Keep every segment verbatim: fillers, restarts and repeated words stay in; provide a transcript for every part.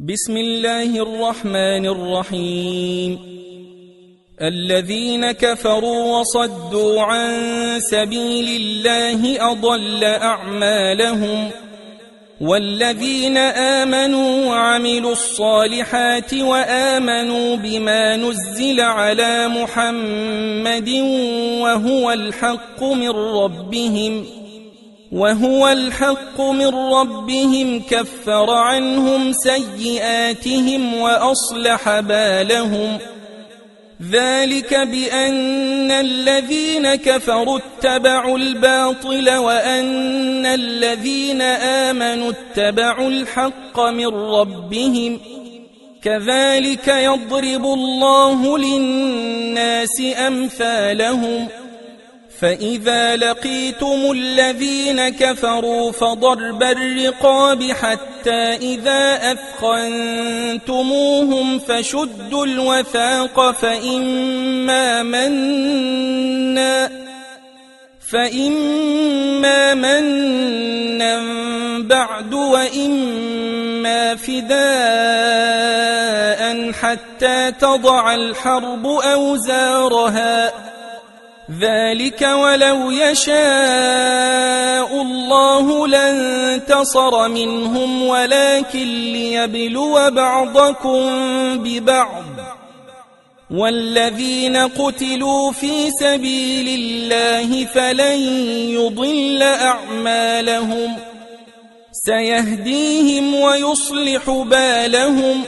بسم الله الرحمن الرحيم. الذين كفروا وصدوا عن سبيل الله أضل أعمالهم، والذين آمنوا وعملوا الصالحات وآمنوا بما نزل على محمد وهو الحق من ربهم وهو الحق من ربهم كفر عنهم سيئاتهم وأصلح بالهم. ذلك بأن الذين كفروا اتبعوا الباطل وأن الذين آمنوا اتبعوا الحق من ربهم. كذلك يضرب الله للناس أمثالهم. فإذا لقيتم الذين كفروا فضرب الرقاب حتى إذا أثخنتموهم فشدوا الوثاق فإما منا فإما منا بعد وإما فداء حتى تضع الحرب أوزارها. ذلك ولو يشاء الله لانتصر منهم ولكن ليبلو بعضكم ببعض. والذين قتلوا في سبيل الله فلن يضل أعمالهم، سيهديهم ويصلح بالهم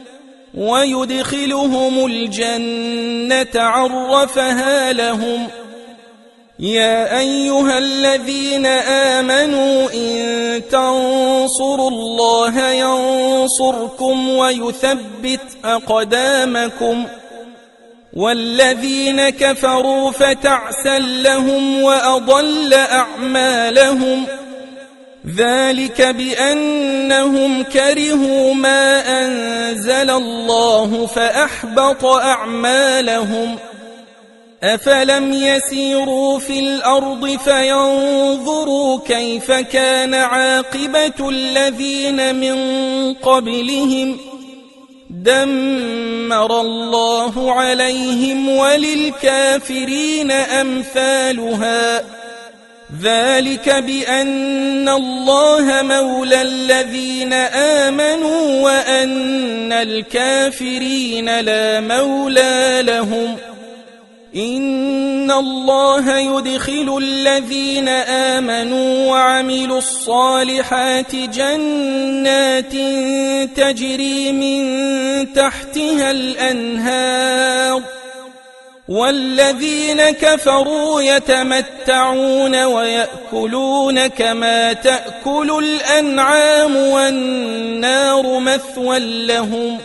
ويدخلهم الجنة عرفها لهم. يا أيها الذين آمنوا إن تنصروا الله ينصركم ويثبت أقدامكم. والذين كفروا فتعسا لهم وأضل أعمالهم. ذلك بأنهم كرهوا ما أنزل الله فأحبط أعمالهم. أفلم يسيروا في الأرض فينظروا كيف كان عاقبة الذين من قبلهم. دمر الله عليهم وللكافرين أمثالها. ذلك بأن الله مولى الذين آمنوا وأن الكافرين لا مولى لهم. إن الله يدخل الذين آمنوا وعملوا الصالحات جنات تجري من تحتها الأنهار، والذين كفروا يتمتعون ويأكلون كما تأكل الأنعام والنار مثوى لهم.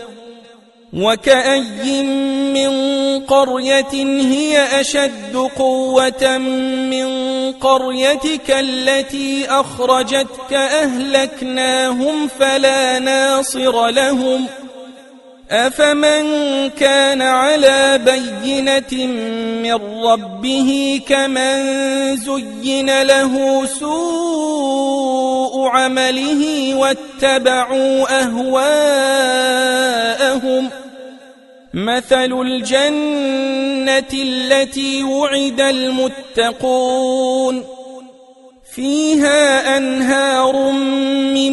وكأي من قرية هي أشد قوة من قريتك التي أخرجتك أهلكناهم فلا ناصر لهم. أفمن كان على بينة من ربه كمن زين له سوء عمله واتبعوا أهواءهم. مثل الجنة التي وعد المتقون فيها أنهار من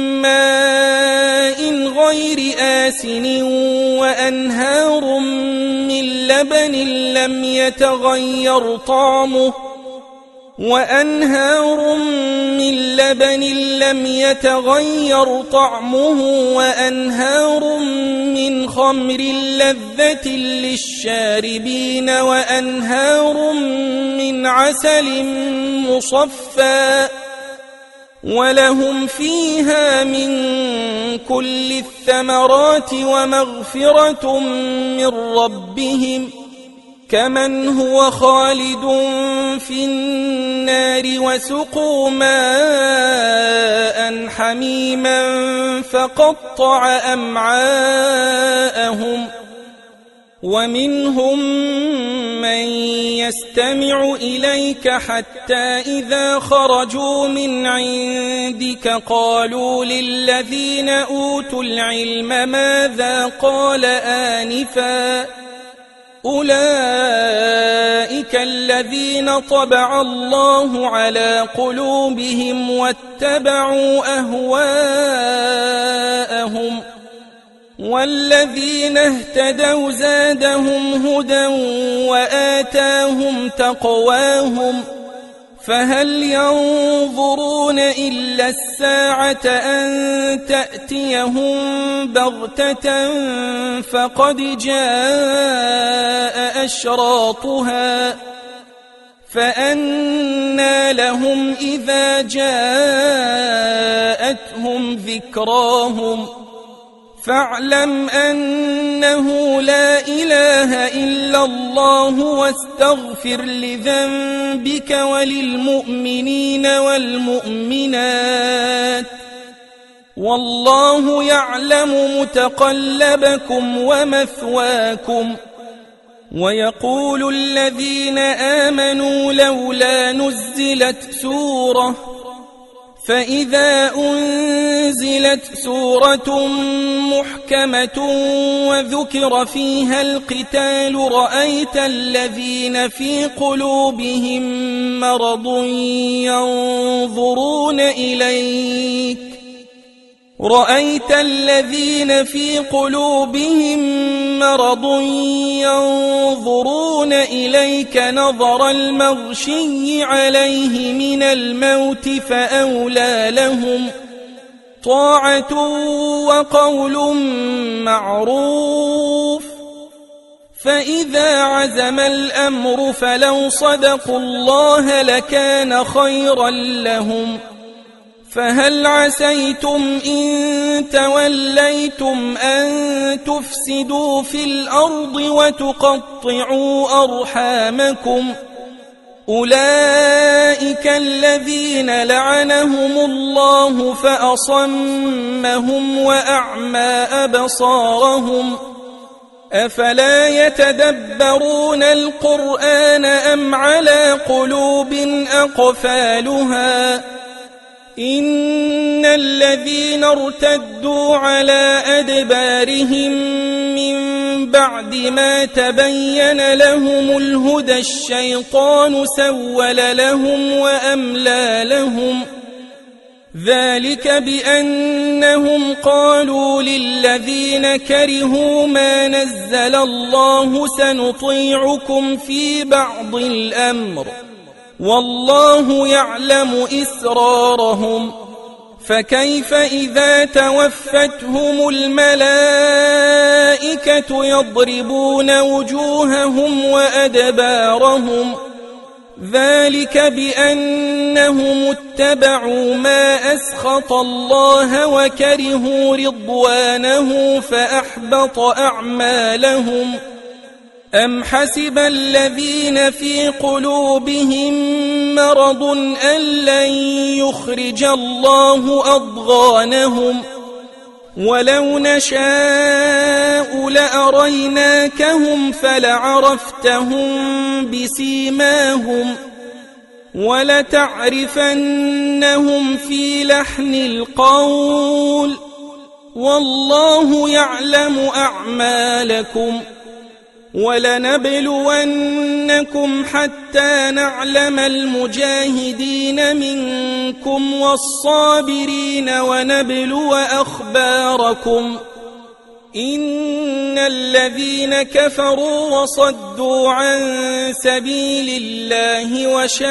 ماء غير آسن وأنهار من لبن لم يتغير طعمه وأنهار من لبن لم يتغير طعمه وأنهار من خمر لذة للشاربين وأنهار من عسل مصفى ولهم فيها من كل الثمرات ومغفرة من ربهم كمن هو خالد في النار وسقوا ماء حميما فقطع أمعاءهم. ومنهم من يستمع إليك حتى إذا خرجوا من عندك قالوا للذين أوتوا العلم ماذا قال آنفا أولئك الذين طبع الله على قلوبهم واتبعوا أهواءهم والذين اهتدوا زادهم هدى وآتاهم تقواهم فهل ينظرون إلا الساعة أن تأتيهم بغتة فقد جاء أشراطها فأنى لهم إذا جاءتهم ذكراهم فاعلم أنه لا إله إلا الله واستغفر لذنبك وللمؤمنين والمؤمنات والله يعلم متقلبكم ومثواكم ويقول الذين آمنوا لولا نزلت سورة فإذا أنزلت سورة محكمة وذكر فيها القتال رأيت الذين في قلوبهم مرض ينظرون إليك رأيت الذين في قلوبهم مرض ينظرون إليك نظر المغشي عليه من الموت فأولى لهم طاعة وقول معروف فإذا عزم الأمر فلو صدقوا الله لكان خيرا لهم فهل عسيتم إن توليتم أن تفسدوا في الأرض وتقطعوا أرحامكم أولئك الذين لعنهم الله فأصمهم وأعمى أبصارهم أفلا يتدبرون القرآن أم على قلوب أقفالها إن الذين ارتدوا على أدبارهم من بعد ما تبين لهم الهدى الشيطان سول لهم وأملى لهم ذلك بأنهم قالوا للذين كرهوا ما نزل الله سنطيعكم في بعض الأمر والله يعلم إسرارهم فكيف إذا توفتهم الملائكة يضربون وجوههم وأدبارهم ذلك بأنهم اتبعوا ما أسخط الله وكرهوا رضوانه فأحبط أعمالهم أم حسب الذين في قلوبهم مرض أن لن يخرج الله أضغانهم ولو نشاء لأريناكهم فلعرفتهم بسيماهم ولتعرفنهم في لحن القول والله يعلم أعمالكم ولنبلونكم حتى نعلم المجاهدين منكم والصابرين ونبلو أخباركم إن الذين كفروا وصدوا عن سبيل الله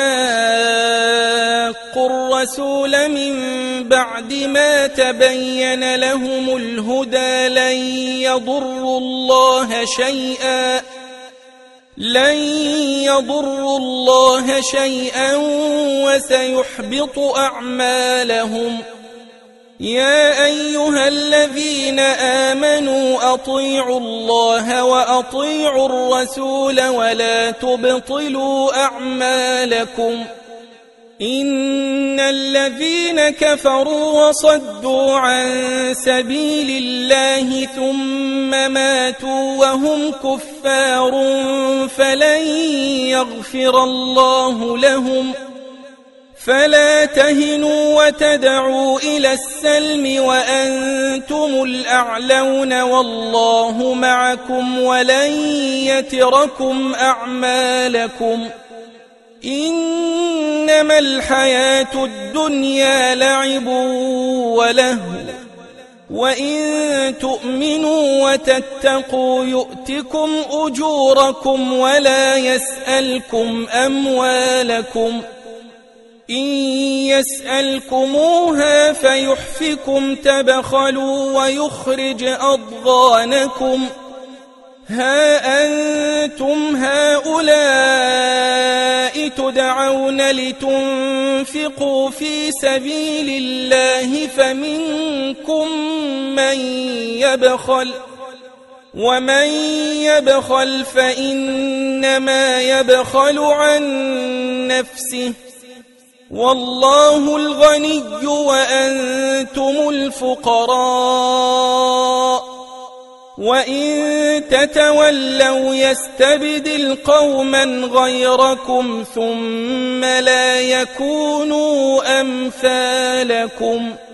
وشاقوا الرسول من بعد ما تبين لهم الهدى لن يضروا الله شيئا لن يضروا الله شيئا وسيحبط أعمالهم يا أيها الذين آمنوا أطيعوا الله وأطيعوا الرسول ولا تبطلوا أعمالكم إن الذين كفروا وصدوا عن سبيل الله ثم ماتوا وهم كفار فلن يغفر الله لهم فلا تهنوا وتدعوا إلى السلم وأنتم الأعلون والله معكم ولن يتركم أعمالكم إنما الحياة الدنيا لعب ولهو وإن تؤمنوا وتتقوا يؤتكم أجوركم ولا يسألكم أموالكم إن يسألكموها فيحفكم تبخلوا ويخرج أضغانكم ها أنتم هؤلاء تدعون لتنفقوا في سبيل الله فمنكم من يبخل ومن يبخل فإنما يبخل عن نفسه والله الغني وأنتم الفقراء وإن تتولوا يستبدل قوما غيركم ثم لا يكونوا أمثالكم